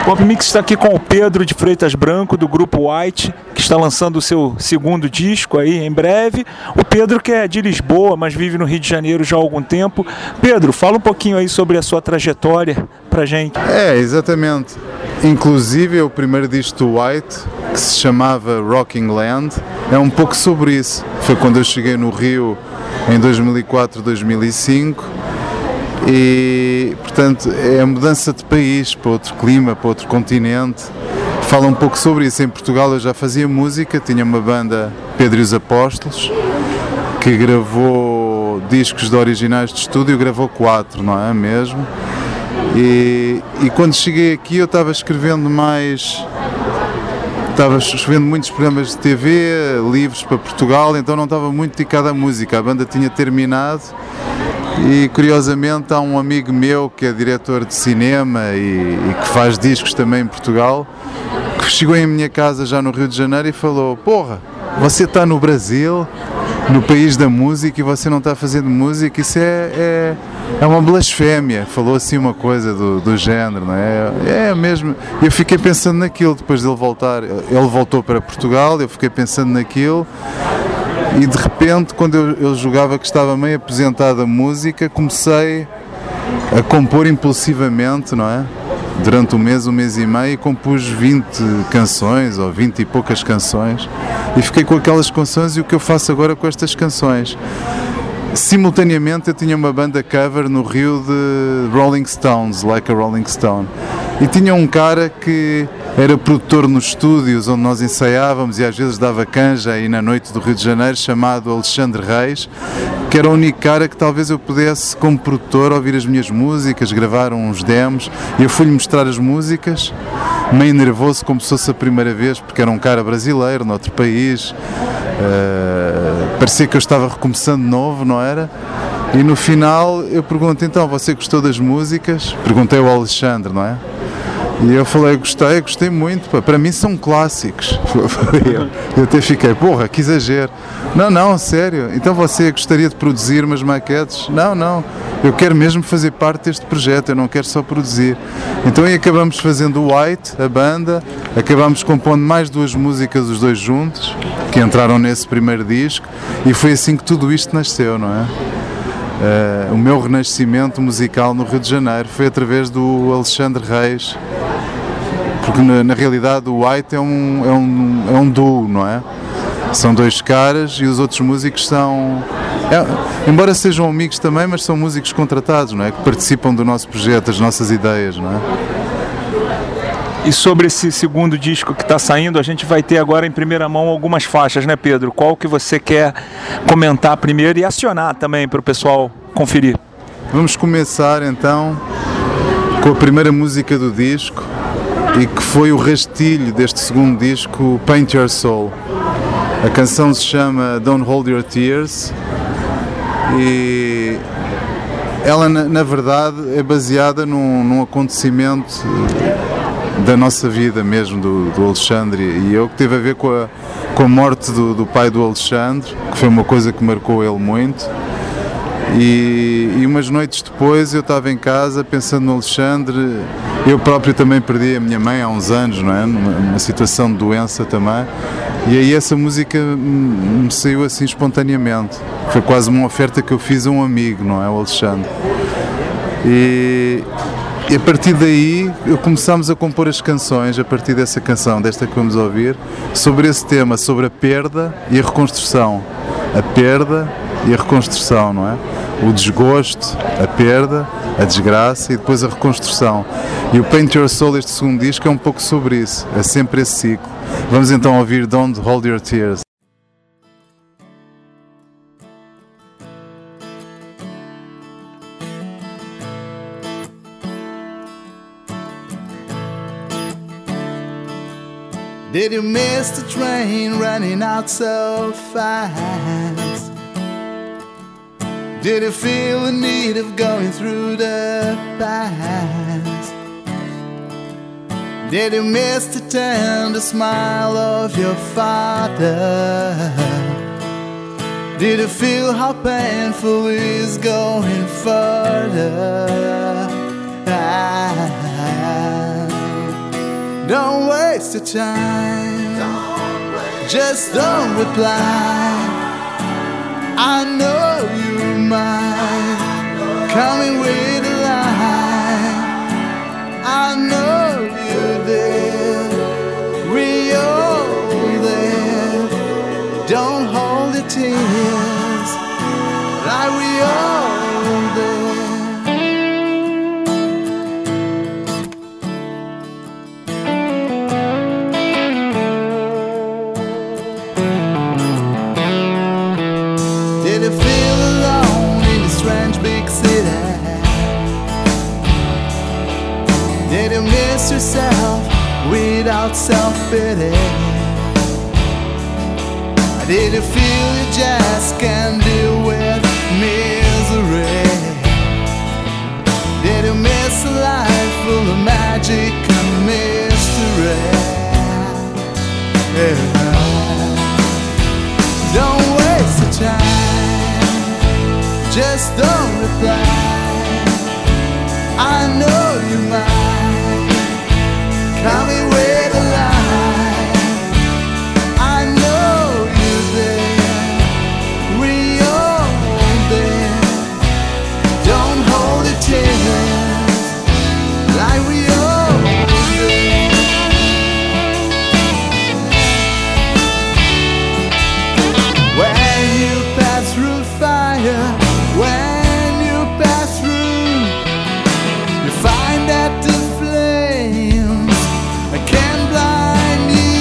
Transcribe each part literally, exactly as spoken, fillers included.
Pop Mix está aqui com o Pedro de Freitas Branco, do grupo White, que está lançando o seu segundo disco aí em breve. O Pedro que é de Lisboa, mas vive no Rio de Janeiro já há algum tempo. Pedro, fala um pouquinho aí sobre a sua trajetória pra gente. É, exatamente. Inclusive o primeiro disco do White, que se chamava Rocking Land, é um pouco sobre isso. Foi quando eu cheguei no Rio em dois mil e quatro, dois mil e cinco. E, portanto, é a mudança de país para outro clima, para outro continente. Fala um pouco sobre isso. Em Portugal eu já fazia música, tinha uma banda, Pedro e os Apóstolos, que gravou discos de originais de estúdio, gravou quatro, não é mesmo? E, e quando cheguei aqui eu estava escrevendo mais... Estava escrevendo muitos programas de T V, livros para Portugal, então não estava muito dedicado à música. A banda tinha terminado. E curiosamente há um amigo meu que é diretor de cinema e, e que faz discos também em Portugal, que chegou em minha casa já no Rio de Janeiro e falou: porra, você está no Brasil, no país da música, e você não está fazendo música, isso é, é, é uma blasfémia. Falou assim uma coisa do, do género, não é? É mesmo. Eu fiquei pensando naquilo depois dele voltar. Ele voltou para Portugal, eu fiquei pensando naquilo. E de repente, quando eu, eu julgava que estava meio aposentado da música, comecei a compor impulsivamente, não é? Durante um mês, um mês e meio, compus vinte canções, ou vinte e poucas canções, e fiquei com aquelas canções e o que eu faço agora com estas canções. Simultaneamente eu tinha uma banda cover no Rio de Rolling Stones, Like a Rolling Stone, e tinha um cara que era produtor nos estúdios onde nós ensaiávamos e às vezes dava canja aí na noite do Rio de Janeiro, chamado Alexandre Reis, que era o único cara que talvez eu pudesse, como produtor, ouvir as minhas músicas, gravar uns demos, e eu fui-lhe mostrar as músicas, meio nervoso como se fosse a primeira vez, porque era um cara brasileiro, noutro país, uh, parecia que eu estava recomeçando de novo, não era? E no final eu pergunto: então, você gostou das músicas? Perguntei ao Alexandre, não é? E eu falei: gostei, gostei muito, pá. Para mim são clássicos. Eu até fiquei: porra, que exagero. Não, não, sério. Então você gostaria de produzir umas maquetes? Não, não. Eu quero mesmo fazer parte deste projeto, eu não quero só produzir. Então aí acabamos fazendo o White, a banda, acabamos compondo mais duas músicas, os dois juntos, que entraram nesse primeiro disco, e foi assim que tudo isto nasceu, não é? Uh, o meu renascimento musical no Rio de Janeiro foi através do Alexandre Reis, porque na, na realidade o White é um, é, um, é um duo, não é? São dois caras e os outros músicos são, é, embora sejam amigos também, mas são músicos contratados, não é? Que participam do nosso projeto, das nossas ideias, não é? E sobre esse segundo disco que está saindo, a gente vai ter agora em primeira mão algumas faixas, né, Pedro? Qual que você quer comentar primeiro e acionar também para o pessoal conferir? Vamos começar então com a primeira música do disco, e que foi o rastilho deste segundo disco, Paint Your Soul. A canção se chama Don't Hold Your Tears e ela, na, na verdade, é baseada num, num acontecimento da nossa vida mesmo, do, do Alexandre e eu, que teve a ver com a, com a morte do, do pai do Alexandre, que foi uma coisa que marcou ele muito. E, e umas noites depois eu estava em casa pensando no Alexandre. Eu próprio também perdi a minha mãe há uns anos, não é? Numa, numa situação de doença também. E aí essa música me saiu assim espontaneamente. Foi quase uma oferta que eu fiz a um amigo, não é? O Alexandre. E, e a partir daí eu começámos a compor as canções, a partir dessa canção, desta que vamos ouvir, sobre esse tema, sobre a perda e a reconstrução. A perda e a reconstrução, não é? O desgosto, a perda, a desgraça e depois a reconstrução. E o Paint Your Soul, este segundo disco, é um pouco sobre isso, é sempre esse ciclo. Vamos então ouvir Don't Hold Your Tears. Did you miss the train running out so fast? Did you feel the need of going through the past? Did you miss the tender smile of your father? Did you feel how painful it is going further? Ah, Don't waste your time. Don't waste Just don't reply. I know you might coming with a lie. I know you did. Real there. Don't hold your tears like we all did. Did you feel alone in this strange big city? Did you miss yourself without self-pity? Did you feel you just can't deal with misery? Did you miss a life full of magic and mystery? Yeah. Don't waste your time, just don't reply. I know you might coming with a lie. I know you there, real there. Don't hold your tears like we all did. When you pass through fire, when you pass through, you find that the flames can blind you.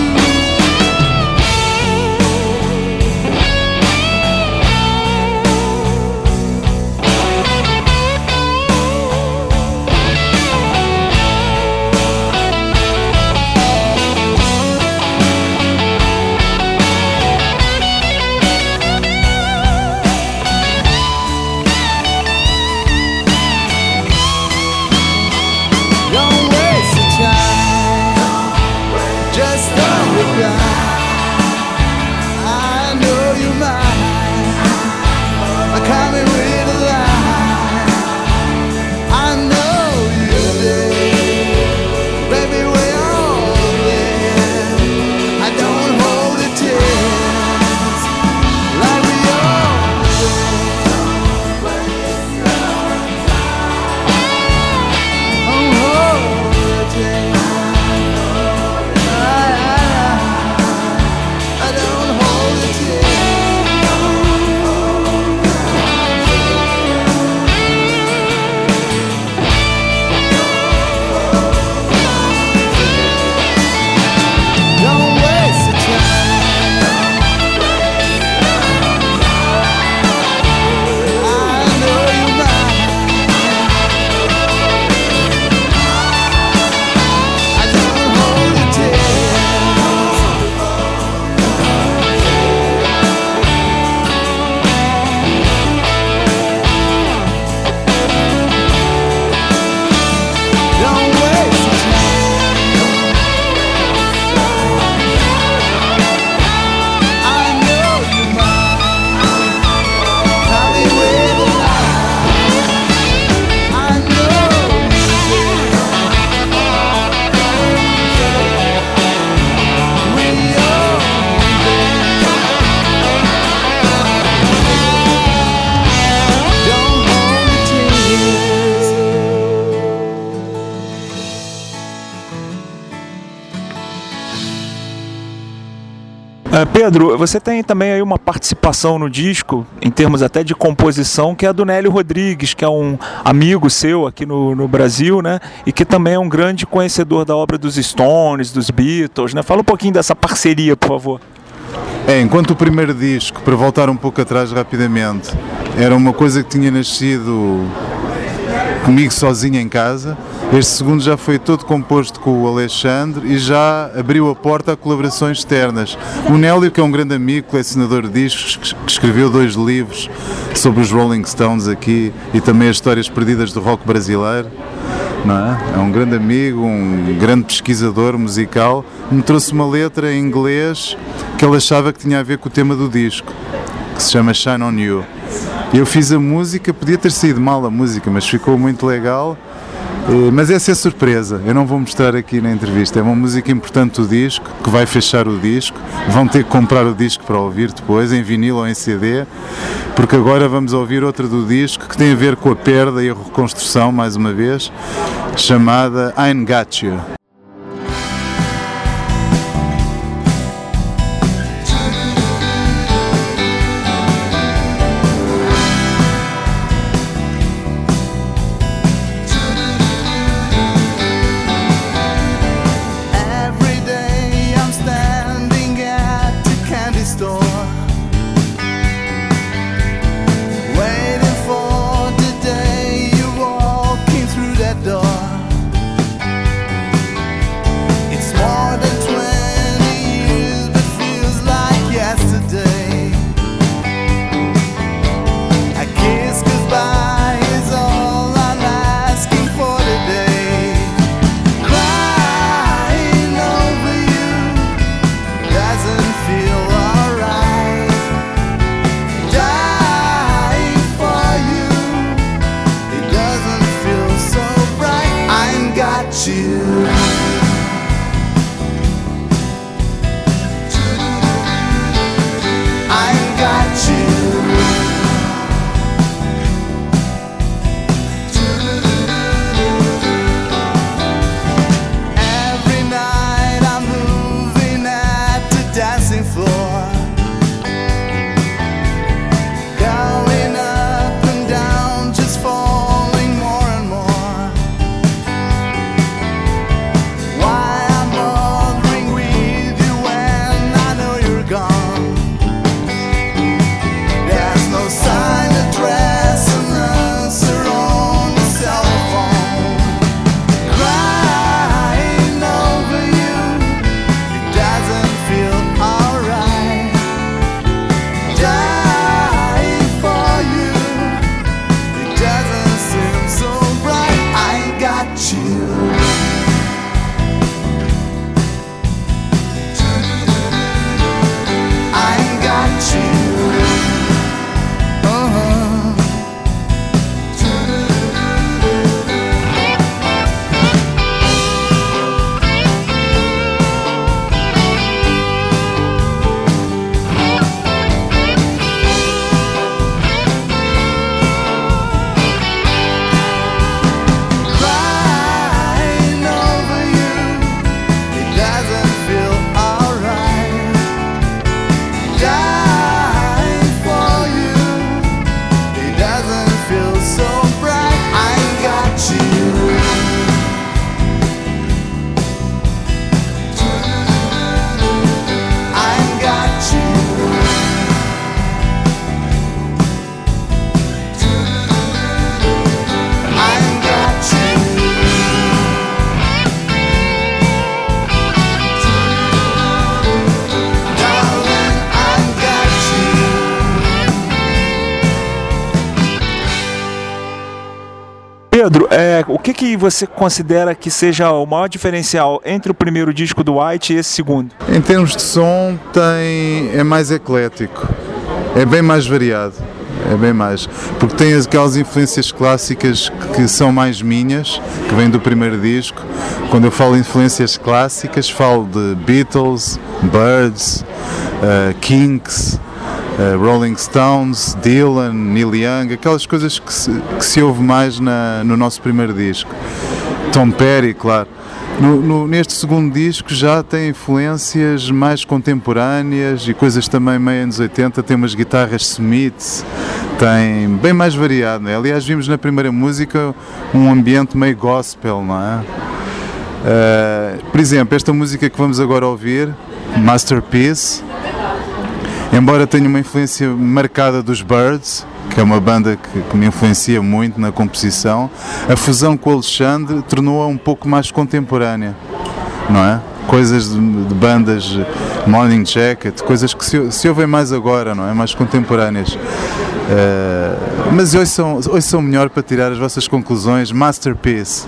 Don't waste your time, just don't reply. I know you might are coming with a lie. I know you did, baby, we're all there. I don't hold the tears like we all did. Don't hold the tears. I don't hold the tears. Don't waste your time. I know you might. I don't hold the tears. Don't waste your time. I know you might coming with a lie. I know you did. We all did. Don't hold the tears. É, Pedro, você tem também aí uma participação no disco, em termos até de composição, que é a do Nélio Rodrigues, que é um amigo seu aqui no, no Brasil, né? E que também é um grande conhecedor da obra dos Stones, dos Beatles, né? Fala um pouquinho dessa parceria, por favor. É, enquanto o primeiro disco, para voltar um pouco atrás rapidamente, era uma coisa que tinha nascido comigo sozinho em casa, este segundo já foi todo composto com o Alexandre e já abriu a porta a colaborações externas. O Nélio, que é um grande amigo, colecionador de discos, que escreveu dois livros sobre os Rolling Stones aqui e também as histórias perdidas do rock brasileiro, não é? É um grande amigo, um grande pesquisador musical, me trouxe uma letra em inglês que ele achava que tinha a ver com o tema do disco, que se chama Shine On You. Eu fiz a música, podia ter saído mal a música, mas ficou muito legal Mas essa é surpresa, eu não vou mostrar aqui na entrevista. É uma música importante do disco, que vai fechar o disco. Vão ter que comprar o disco para ouvir depois, em vinil ou em C D, porque agora vamos ouvir outra do disco que tem a ver com a perda e a reconstrução, mais uma vez, chamada I Got You. Pedro, é, o que, que você considera que seja o maior diferencial entre o primeiro disco do White e esse segundo? Em termos de som, tem, é mais eclético, é bem mais variado, é bem mais, porque tem aquelas influências clássicas que são mais minhas, que vêm do primeiro disco. Quando eu falo influências clássicas, falo de Beatles, Byrds, uh, Kinks, Uh, Rolling Stones, Dylan, Neil Young, aquelas coisas que se, que se ouve mais na, no nosso primeiro disco. Tom Petty, claro. No, no, neste segundo disco já tem influências mais contemporâneas e coisas também meio anos oitenta, tem umas guitarras Smiths, tem bem mais variado, não é? Aliás, vimos na primeira música um ambiente meio gospel, não é? Uh, por exemplo, esta música que vamos agora ouvir, Masterpiece, embora tenha uma influência marcada dos Byrds, que é uma banda que, que me influencia muito na composição, a fusão com o Alexandre tornou-a um pouco mais contemporânea, não é? Coisas de, de bandas, Morning Jacket, coisas que se, se ouvem mais agora, não é? Mais contemporâneas. Uh, mas hoje são, hoje são melhor para tirar as vossas conclusões. Masterpiece.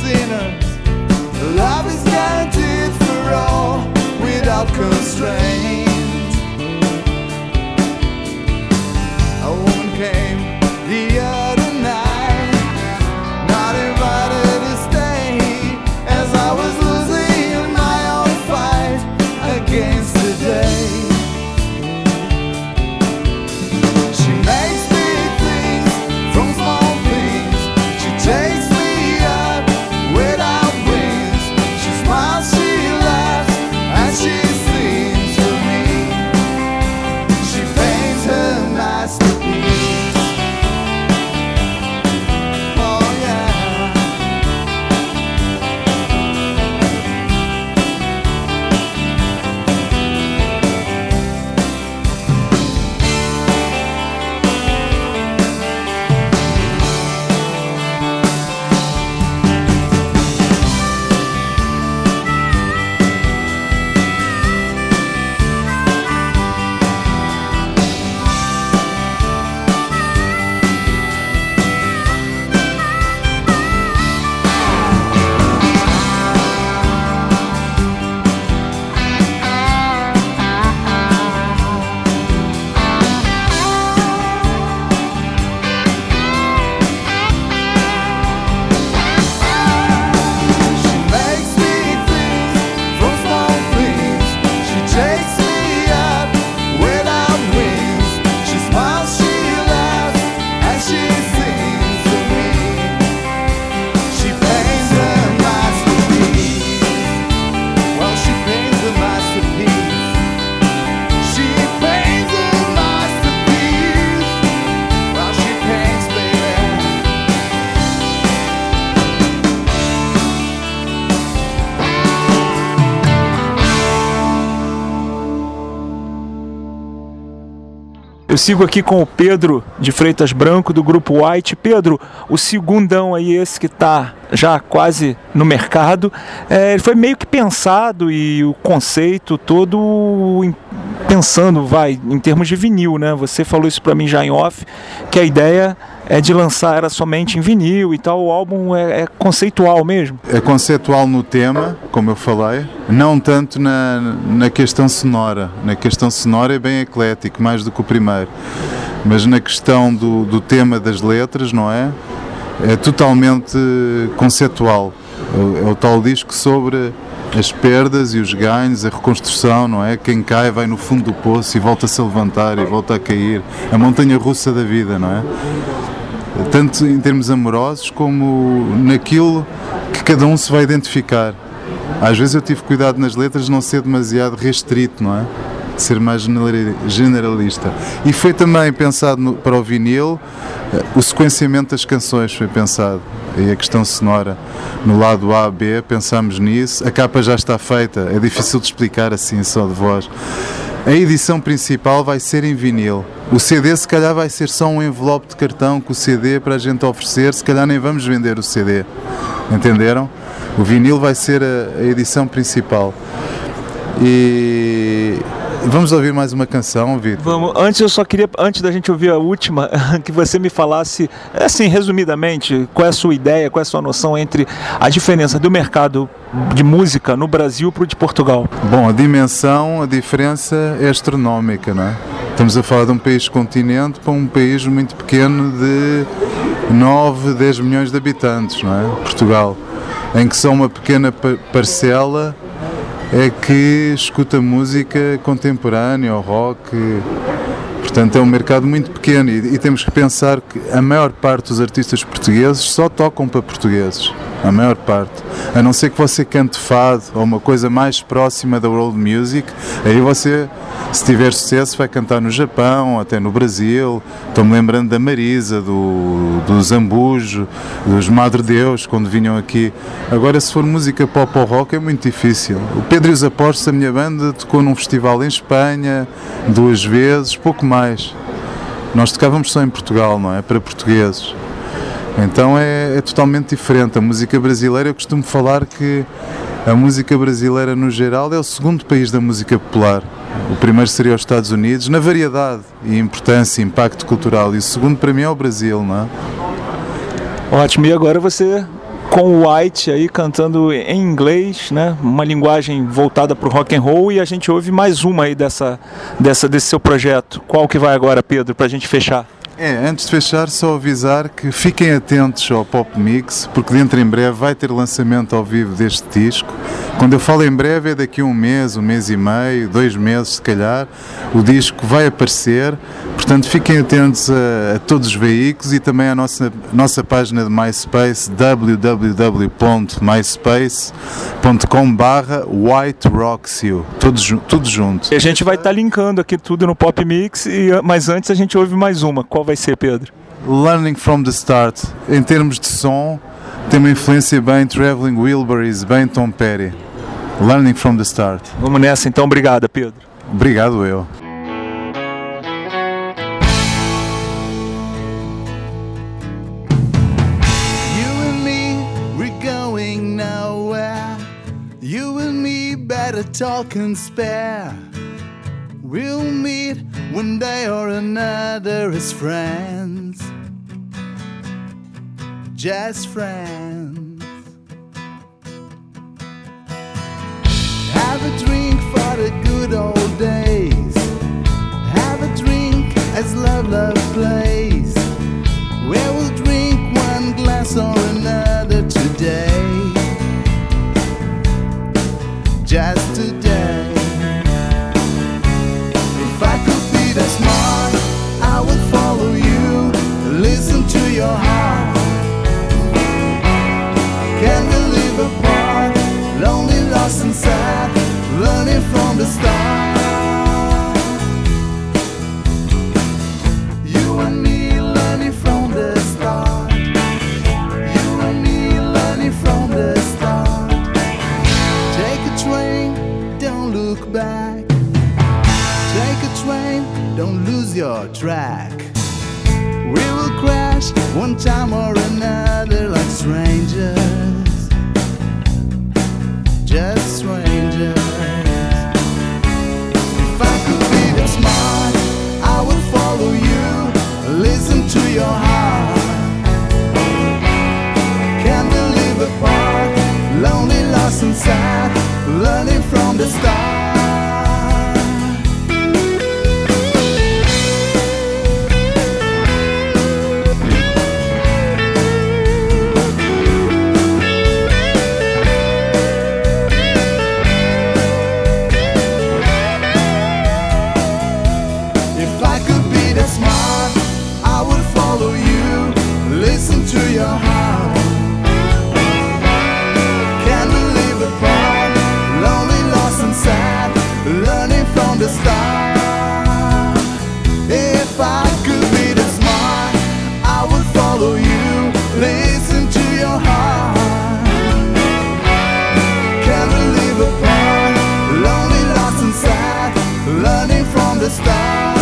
sinners. Love is guaranteed for all without constraint. A woman came the other night, not invited to stay, as I was losing my own fight against the day. She makes big things from small things. She takes me up without wings. She smiles, she laughs, and she sings to me. She paints her masterpiece. Oh yeah. She makes big things from small things. She takes me up without wings. She smiles, she laughs, and she sings to me. She paints a masterpiece. Well, she paints a masterpiece. She paints a masterpiece. Well, she paints, baby. Eu sigo aqui com o Pedro de Freitas Branco, do grupo White. Pedro, o segundão aí, esse que está já quase no mercado, é, ele foi meio que pensado, e o conceito todo em- pensando, vai, em termos de vinil, né? Você falou isso para mim já em off, que a ideia é de lançar era somente em vinil e tal. O álbum é, é conceitual mesmo. É conceitual no tema, como eu falei, não tanto na, na questão sonora. Na questão sonora é bem eclético, mais do que o primeiro. Mas na questão do, do tema das letras, não é? É totalmente conceitual. É o, é o tal disco sobre as perdas e os ganhos, a reconstrução, não é? Quem cai vai no fundo do poço e volta-se a levantar e volta a cair. A montanha russa da vida, não é? Tanto em termos amorosos como naquilo que cada um se vai identificar. Às vezes eu tive cuidado nas letras de não ser demasiado restrito, não é? De ser mais generali- generalista. E foi também pensado no- para o vinil, eh, o sequenciamento das canções foi pensado. E a questão sonora, no lado A, B, pensámos nisso. A capa já está feita, é difícil de explicar assim, só de voz. A edição principal vai ser em vinil. O C D se calhar vai ser só um envelope de cartão com o C D para a gente oferecer, se calhar nem vamos vender o C D. Entenderam? O vinil vai ser a, a edição principal. E vamos ouvir mais uma canção, Vitor? Vamos, antes eu só queria, antes da gente ouvir a última, que você me falasse, assim, resumidamente, qual é a sua ideia, qual é a sua noção entre a diferença do mercado de música no Brasil para o de Portugal. Bom, a dimensão, a diferença é astronómica, não é? Estamos a falar de um país continente para um país muito pequeno de nove, dez milhões de habitantes, não é? Portugal, em que só uma pequena pa- parcela é que escuta música contemporânea ou rock. Portanto, é um mercado muito pequeno e, e temos que pensar que a maior parte dos artistas portugueses só tocam para portugueses. A maior parte. A não ser que você cante fado ou uma coisa mais próxima da world music, aí você, se tiver sucesso, vai cantar no Japão, até no Brasil. Estou-me lembrando da Marisa, do, do Zambujo, dos Madre Deus, quando vinham aqui. Agora, se for música pop ou rock, é muito difícil. O Pedro e os Apostos, a minha banda, tocou num festival em Espanha, duas vezes, pouco mais. Nós tocávamos só em Portugal, não é? Para portugueses. Então é, é totalmente diferente. A música brasileira, eu costumo falar que a música brasileira no geral é o segundo país da música popular. O primeiro seria os Estados Unidos, na variedade e importância e impacto cultural. E o segundo para mim é o Brasil, não é? Ótimo, e agora você com o White aí cantando em inglês, né? Uma linguagem voltada para o rock and roll, e a gente ouve mais uma aí dessa, dessa, desse seu projeto. Qual que vai agora, Pedro, para a gente fechar? É, antes de fechar, só avisar que fiquem atentos ao Pop Mix, porque dentro em breve vai ter lançamento ao vivo deste disco. Quando eu falo em breve é daqui a um mês, um mês e meio, dois meses se calhar, o disco vai aparecer, portanto fiquem atentos a, a todos os veículos e também à nossa, nossa página de MySpace, w w w ponto myspace ponto com barra white rocks you, tudo, tudo junto. E a gente vai estar tá linkando aqui tudo no Pop Mix, e, mas antes a gente ouve mais uma. Qual vai ser, Pedro? Learning from the Start. Em termos de som, tem uma influência bem Traveling Wilburys, bem Tom Petty. Learning from the Start. Vamos nessa então, obrigado, Pedro. Obrigado eu. You and me, we're going nowhere. You and me better talk and spare. We'll meet one day or another as friends, just friends. Have a drink for the good old days. Have a drink as love, love plays. Where we'll drink one glass or another today, just today. If I could be that smart, I would follow you, listen to your heart. Can we live apart, lonely, lost and sad, learning from the start? You and me learning from the start. You and me learning from the start. Take a train, don't look back. Take a train, don't lose your track. We will crash one time or another like strangers, just strangers. If I could be that smart, I would follow you, listen to your heart. Can we live apart, lonely, lost and sad, learning from the start? To your heart, can we live apart, lonely, lost and sad, learning from the start? If I could be the smart, I would follow you, listen to your heart. Can we live apart, lonely, lost and sad, learning from the start?